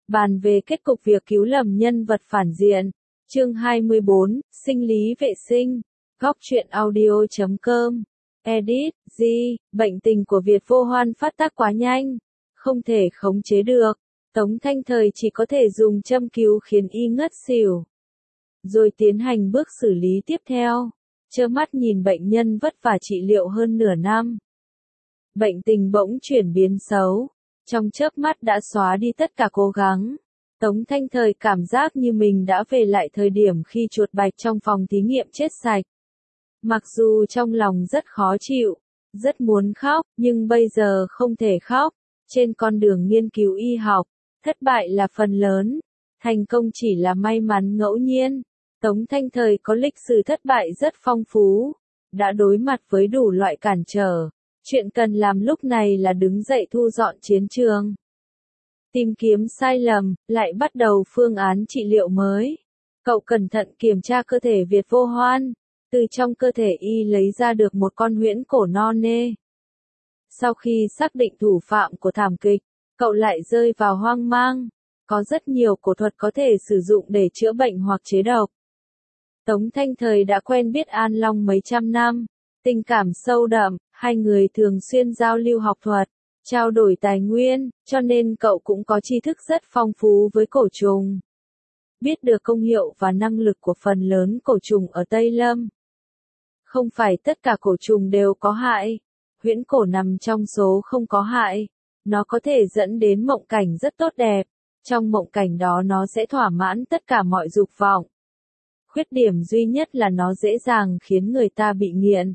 bàn về kết cục việc cứu lầm nhân vật phản diện. Chương 24, sinh lý vệ sinh. Góc truyện audio.com. Edit, G, bệnh tình của Việt Vô Hoan phát tác quá nhanh, không thể khống chế được. Tống Thanh Thời chỉ có thể dùng châm cứu khiến y ngất xỉu, rồi tiến hành bước xử lý tiếp theo, trơ mắt nhìn bệnh nhân vất vả trị liệu hơn nửa năm. Bệnh tình bỗng chuyển biến xấu, trong chớp mắt đã xóa đi tất cả cố gắng. Tống Thanh Thời cảm giác như mình đã về lại thời điểm khi chuột bạch trong phòng thí nghiệm chết sạch. Mặc dù trong lòng rất khó chịu, rất muốn khóc, nhưng bây giờ không thể khóc. Trên con đường nghiên cứu y học, thất bại là phần lớn, thành công chỉ là may mắn ngẫu nhiên. Tống Thanh Thời có lịch sử thất bại rất phong phú, đã đối mặt với đủ loại cản trở. Chuyện cần làm lúc này là đứng dậy thu dọn chiến trường, tìm kiếm sai lầm, lại bắt đầu phương án trị liệu mới. Cậu cẩn thận kiểm tra cơ thể Việt Vô Hoan, từ trong cơ thể y lấy ra được một con huyễn cổ non nê. Sau khi xác định thủ phạm của thảm kịch, cậu lại rơi vào hoang mang. Có rất nhiều cổ thuật có thể sử dụng để chữa bệnh hoặc chế độc. Tống Thanh Thời đã quen biết An Long mấy trăm năm, tình cảm sâu đậm, hai người thường xuyên giao lưu học thuật, trao đổi tài nguyên, cho nên cậu cũng có tri thức rất phong phú với cổ trùng. Biết được công hiệu và năng lực của phần lớn cổ trùng ở Tây Lâm. Không phải tất cả cổ trùng đều có hại, huyễn cổ nằm trong số không có hại. Nó có thể dẫn đến mộng cảnh rất tốt đẹp, trong mộng cảnh đó nó sẽ thỏa mãn tất cả mọi dục vọng. Khuyết điểm duy nhất là nó dễ dàng khiến người ta bị nghiện.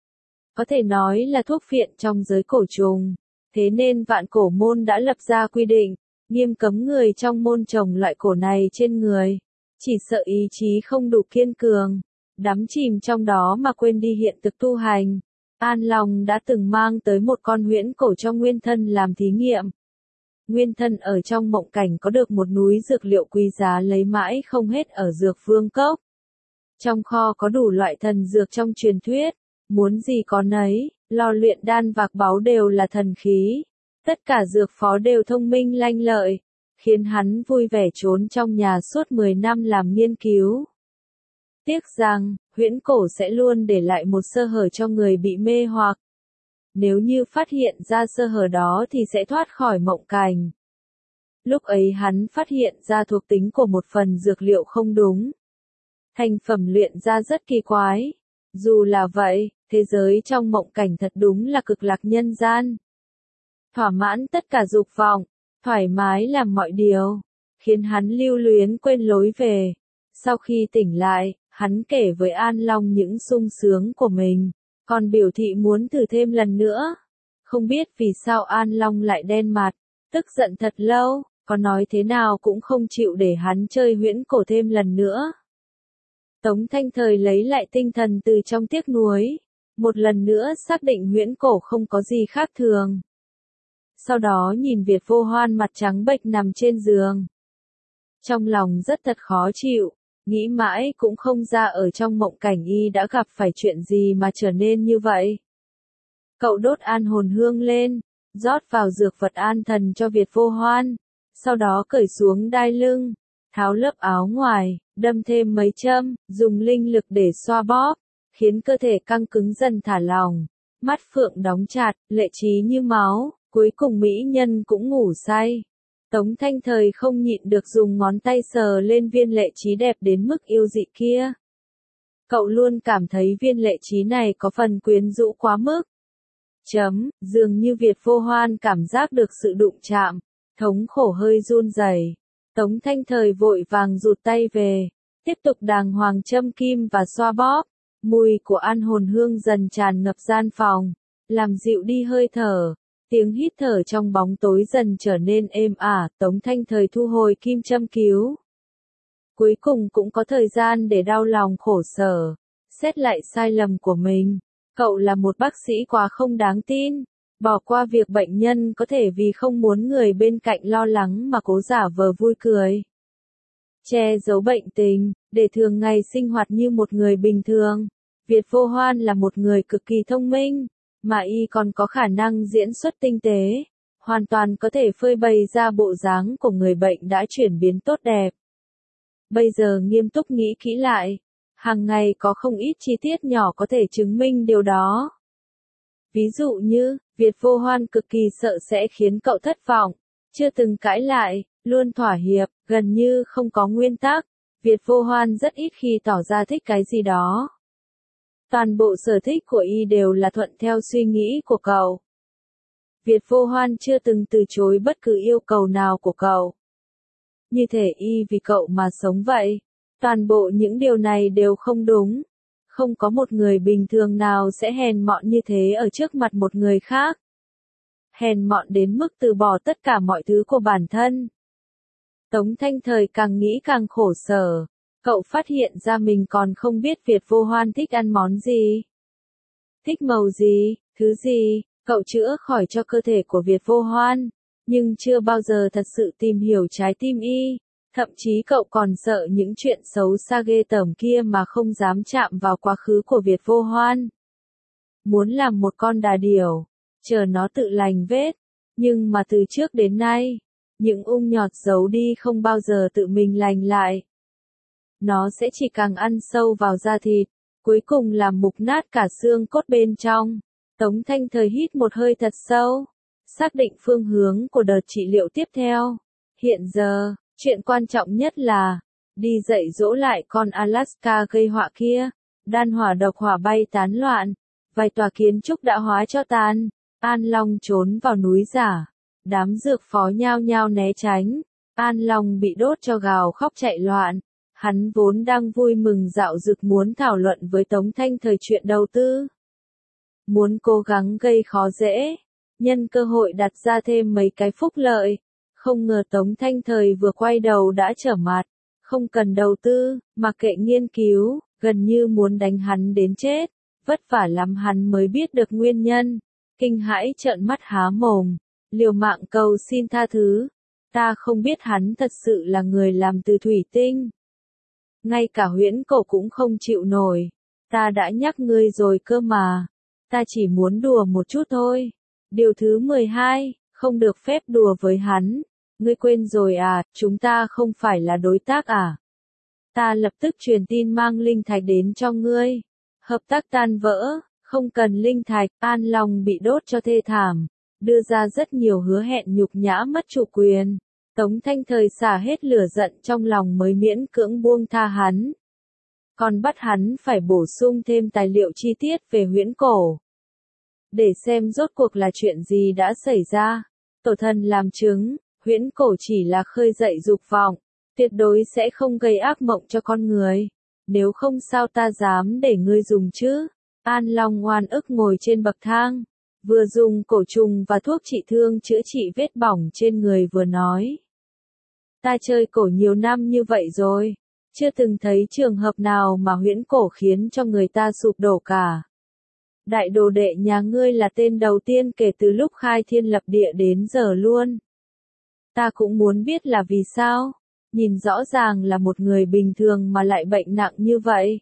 Có thể nói là thuốc phiện trong giới cổ trùng. Thế nên Vạn Cổ Môn đã lập ra quy định, nghiêm cấm người trong môn trồng loại cổ này trên người. Chỉ sợ ý chí không đủ kiên cường, đắm chìm trong đó mà quên đi hiện thực tu hành. An Long đã từng mang tới một con huyễn cổ cho Nguyên Thân làm thí nghiệm. Nguyên Thân ở trong mộng cảnh có được một núi dược liệu quý giá lấy mãi không hết ở Dược Vương Cốc. Trong kho có đủ loại thần dược trong truyền thuyết, muốn gì có nấy, lò luyện đan vạc báu đều là thần khí. Tất cả dược phó đều thông minh lanh lợi, khiến hắn vui vẻ trốn trong nhà suốt 10 năm làm nghiên cứu. Tiếc rằng, huyễn cổ sẽ luôn để lại một sơ hở cho người bị mê hoặc. Nếu như phát hiện ra sơ hở đó thì sẽ thoát khỏi mộng cảnh. Lúc ấy hắn phát hiện ra thuộc tính của một phần dược liệu không đúng. Thành phẩm luyện ra rất kỳ quái. Dù là vậy, thế giới trong mộng cảnh thật đúng là cực lạc nhân gian. Thỏa mãn tất cả dục vọng, thoải mái làm mọi điều, khiến hắn lưu luyến quên lối về. Sau khi tỉnh lại, hắn kể với An Long những sung sướng của mình, còn biểu thị muốn thử thêm lần nữa. Không biết vì sao An Long lại đen mặt, tức giận thật lâu, có nói thế nào cũng không chịu để hắn chơi huyễn cổ thêm lần nữa. Tống Thanh Thời lấy lại tinh thần từ trong tiếc nuối, một lần nữa xác định huyễn cổ không có gì khác thường. Sau đó nhìn Việt Vô Hoan mặt trắng bệch nằm trên giường. Trong lòng rất thật khó chịu, nghĩ mãi cũng không ra ở trong mộng cảnh y đã gặp phải chuyện gì mà trở nên như vậy. Cậu đốt an hồn hương lên, rót vào dược vật an thần cho Việt Vô Hoan, sau đó cởi xuống đai lưng, tháo lớp áo ngoài, đâm thêm mấy châm, dùng linh lực để xoa bóp, khiến cơ thể căng cứng dần thả lỏng, mắt phượng đóng chặt, lệ trí như máu, cuối cùng mỹ nhân cũng ngủ say. Tống Thanh Thời không nhịn được dùng ngón tay sờ lên viên lệ trí đẹp đến mức yêu dị kia. Cậu luôn cảm thấy viên lệ trí này có phần quyến rũ quá mức. Dường như Việt Vô Hoan cảm giác được sự đụng chạm, thống khổ hơi run rẩy. Tống Thanh Thời vội vàng rụt tay về, tiếp tục đàng hoàng châm kim và xoa bóp. Mùi của an hồn hương dần tràn ngập gian phòng, làm dịu đi hơi thở. Tiếng hít thở trong bóng tối dần trở nên êm ả. Tống Thanh Thời thu hồi kim châm cứu. Cuối cùng cũng có thời gian để đau lòng khổ sở, xét lại sai lầm của mình. Cậu là một bác sĩ quá không đáng tin, bỏ qua việc bệnh nhân có thể vì không muốn người bên cạnh lo lắng mà cố giả vờ vui cười, che giấu bệnh tình, để thường ngày sinh hoạt như một người bình thường. Việt Vô Hoan là một người cực kỳ thông minh, mà y còn có khả năng diễn xuất tinh tế, hoàn toàn có thể phơi bày ra bộ dáng của người bệnh đã chuyển biến tốt đẹp. Bây giờ nghiêm túc nghĩ kỹ lại, hàng ngày có không ít chi tiết nhỏ có thể chứng minh điều đó. Ví dụ như, Việt Vô Hoan cực kỳ sợ sẽ khiến cậu thất vọng, chưa từng cãi lại, luôn thỏa hiệp, gần như không có nguyên tắc. Việt Vô Hoan rất ít khi tỏ ra thích cái gì đó. Toàn bộ sở thích của y đều là thuận theo suy nghĩ của cậu. Việt Vô Hoan chưa từng từ chối bất cứ yêu cầu nào của cậu. Như thể y vì cậu mà sống vậy. Toàn bộ những điều này đều không đúng. Không có một người bình thường nào sẽ hèn mọn như thế ở trước mặt một người khác. Hèn mọn đến mức từ bỏ tất cả mọi thứ của bản thân. Tống Thanh Thời càng nghĩ càng khổ sở. Cậu phát hiện ra mình còn không biết Việt Vô Hoan thích ăn món gì. Thích màu gì, thứ gì, cậu chữa khỏi cho cơ thể của Việt Vô Hoan. Nhưng chưa bao giờ thật sự tìm hiểu trái tim y. Thậm chí cậu còn sợ những chuyện xấu xa ghê tởm kia mà không dám chạm vào quá khứ của Việt Vô Hoan. Muốn làm một con đà điểu, chờ nó tự lành vết. Nhưng mà từ trước đến nay, những ung nhọt giấu đi không bao giờ tự mình lành lại. Nó sẽ chỉ càng ăn sâu vào da thịt, cuối cùng làm mục nát cả xương cốt bên trong. Tống Thanh Thời hít một hơi thật sâu, xác định phương hướng của đợt trị liệu tiếp theo. Hiện giờ, chuyện quan trọng nhất là đi dạy dỗ lại con Alaska gây họa kia. Đan hỏa độc hỏa bay tán loạn, vài tòa kiến trúc đã hóa cho tàn. An Long trốn vào núi giả, đám dược phó nhao nhao né tránh. An Long bị đốt cho gào khóc chạy loạn. Hắn vốn đang vui mừng dạo dực muốn thảo luận với Tống Thanh Thời chuyện đầu tư. Muốn cố gắng gây khó dễ, nhân cơ hội đặt ra thêm mấy cái phúc lợi. Không ngờ Tống Thanh Thời vừa quay đầu đã trở mặt. Không cần đầu tư, mà kệ nghiên cứu, gần như muốn đánh hắn đến chết. Vất vả lắm hắn mới biết được nguyên nhân. Kinh hãi trợn mắt há mồm, liều mạng cầu xin tha thứ. Ta không biết hắn thật sự là người làm từ thủy tinh. Ngay cả Huyễn Cổ cũng không chịu nổi. Ta đã nhắc ngươi rồi cơ mà. Ta chỉ muốn đùa một chút thôi. Điều thứ 12, không được phép đùa với hắn. Ngươi quên rồi à, chúng ta không phải là đối tác à? Ta lập tức truyền tin mang linh thạch đến cho ngươi. Hợp tác tan vỡ, không cần linh thạch. An Long bị đốt cho thê thảm, đưa ra rất nhiều hứa hẹn nhục nhã mất chủ quyền. Tống Thanh Thời xả hết lửa giận trong lòng mới miễn cưỡng buông tha hắn. Còn bắt hắn phải bổ sung thêm tài liệu chi tiết về Huyễn Cổ. Để xem rốt cuộc là chuyện gì đã xảy ra. Tổ thần làm chứng, Huyễn Cổ chỉ là khơi dậy dục vọng, tuyệt đối sẽ không gây ác mộng cho con người. Nếu không sao ta dám để ngươi dùng chứ? An Long oan ức ngồi trên bậc thang, vừa dùng cổ trùng và thuốc trị thương chữa trị vết bỏng trên người vừa nói. Ta chơi cổ nhiều năm như vậy rồi, chưa từng thấy trường hợp nào mà Huyễn Cổ khiến cho người ta sụp đổ cả. Đại đồ đệ nhà ngươi là tên đầu tiên kể từ lúc khai thiên lập địa đến giờ luôn. Ta cũng muốn biết là vì sao, nhìn rõ ràng là một người bình thường mà lại bệnh nặng như vậy.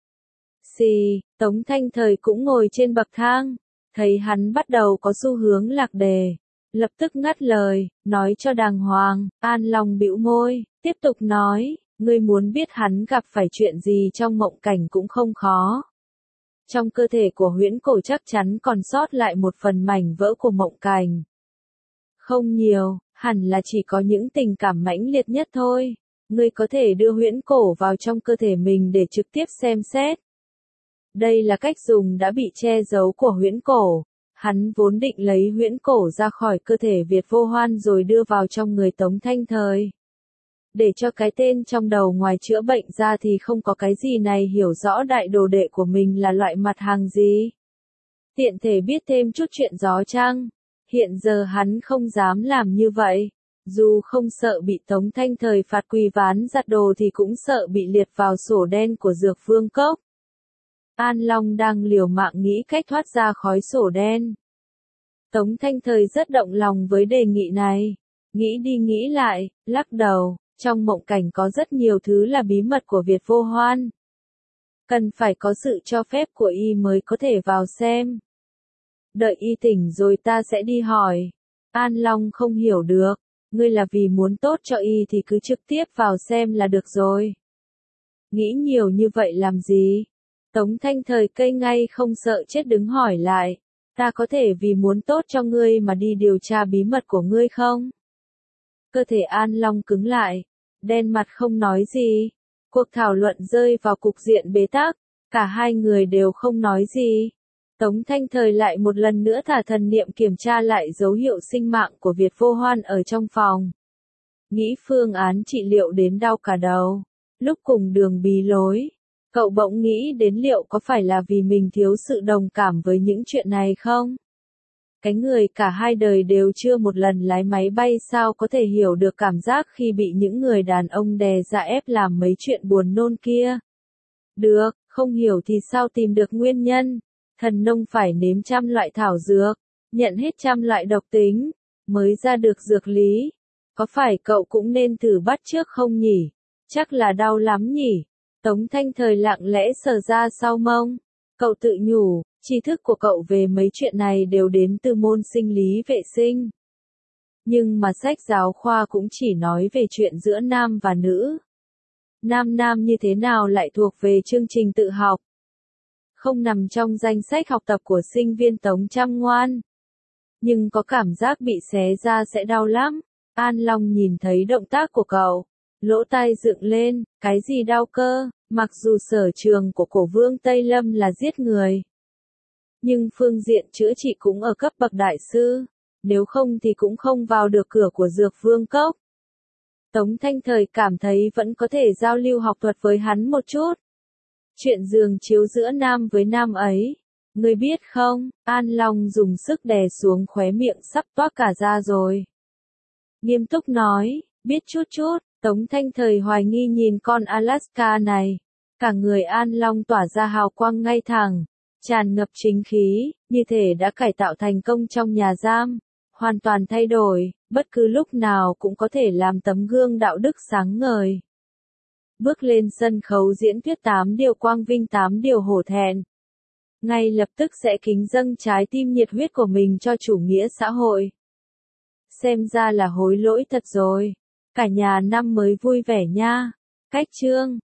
Xì, Tống Thanh Thời cũng ngồi trên bậc thang, thấy hắn bắt đầu có xu hướng lạc đề. Lập tức ngắt lời, nói cho đàng hoàng. An Long bĩu môi, tiếp tục nói, ngươi muốn biết hắn gặp phải chuyện gì trong mộng cảnh cũng không khó. Trong cơ thể của Huyễn Cổ chắc chắn còn sót lại một phần mảnh vỡ của mộng cảnh. Không nhiều, hẳn là chỉ có những tình cảm mãnh liệt nhất thôi. Ngươi có thể đưa Huyễn Cổ vào trong cơ thể mình để trực tiếp xem xét. Đây là cách dùng đã bị che giấu của Huyễn Cổ. Hắn vốn định lấy Huyễn Cổ ra khỏi cơ thể Việt Vô Hoan rồi đưa vào trong người Tống Thanh Thời. Để cho cái tên trong đầu ngoài chữa bệnh ra thì không có cái gì này hiểu rõ đại đồ đệ của mình là loại mặt hàng gì. Tiện thể biết thêm chút chuyện gió chăng. Hiện giờ hắn không dám làm như vậy. Dù không sợ bị Tống Thanh Thời phạt quỳ ván giặt đồ thì cũng sợ bị liệt vào sổ đen của Dược Vương Cốc. An Long đang liều mạng nghĩ cách thoát ra khói sổ đen. Tống Thanh Thời rất động lòng với đề nghị này. Nghĩ đi nghĩ lại, lắc đầu, trong mộng cảnh có rất nhiều thứ là bí mật của Việt Vô Hoan. Cần phải có sự cho phép của y mới có thể vào xem. Đợi y tỉnh rồi ta sẽ đi hỏi. An Long không hiểu được. Ngươi là vì muốn tốt cho y thì cứ trực tiếp vào xem là được rồi. Nghĩ nhiều như vậy làm gì? Tống Thanh Thời cây ngay không sợ chết đứng hỏi lại. Ta có thể vì muốn tốt cho ngươi mà đi điều tra bí mật của ngươi không? Cơ thể An Long cứng lại. Đen mặt không nói gì. Cuộc thảo luận rơi vào cục diện bế tắc. Cả hai người đều không nói gì. Tống Thanh Thời lại một lần nữa thả thần niệm kiểm tra lại dấu hiệu sinh mạng của Việt Vô Hoan ở trong phòng. Nghĩ phương án trị liệu đến đau cả đầu. Lúc cùng đường bí lối, cậu bỗng nghĩ đến liệu có phải là vì mình thiếu sự đồng cảm với những chuyện này không? Cái người cả hai đời đều chưa một lần lái máy bay sao có thể hiểu được cảm giác khi bị những người đàn ông đè ra ép làm mấy chuyện buồn nôn kia. Được, không hiểu thì sao tìm được nguyên nhân? Thần nông phải nếm trăm loại thảo dược, nhận hết trăm loại độc tính, mới ra được dược lý. Có phải cậu cũng nên thử bắt chước không nhỉ? Chắc là đau lắm nhỉ? Tống Thanh Thời lặng lẽ sờ ra sau mông. Cậu tự nhủ, tri thức của cậu về mấy chuyện này đều đến từ môn sinh lý vệ sinh. Nhưng mà sách giáo khoa cũng chỉ nói về chuyện giữa nam và nữ. Nam như thế nào lại thuộc về chương trình tự học? Không nằm trong danh sách học tập của sinh viên Tống Chăm Ngoan. Nhưng có cảm giác bị xé ra sẽ đau lắm. An Long nhìn thấy động tác của cậu. Lỗ tai dựng lên, cái gì đau cơ, mặc dù sở trường của cổ vương Tây Lâm là giết người. Nhưng phương diện chữa trị cũng ở cấp bậc đại sư, nếu không thì cũng không vào được cửa của Dược Vương Cốc. Tống Thanh Thời cảm thấy vẫn có thể giao lưu học thuật với hắn một chút. Chuyện giường chiếu giữa nam với nam ấy, ngươi biết không, An Long dùng sức đè xuống khóe miệng sắp toác cả ra rồi. Nghiêm túc nói, biết chút. Tống Thanh Thời hoài nghi nhìn con Alaska này. Cả người An Long tỏa ra hào quang ngay thẳng, tràn ngập chính khí, như thể đã cải tạo thành công trong nhà giam, hoàn toàn thay đổi, bất cứ lúc nào cũng có thể làm tấm gương đạo đức sáng ngời. Bước lên sân khấu diễn thuyết 8 điều quang vinh 8 điều hổ thẹn. Ngay lập tức sẽ kính dâng trái tim nhiệt huyết của mình cho chủ nghĩa xã hội. Xem ra là hối lỗi thật rồi. Cả nhà năm mới vui vẻ nha. Cách chương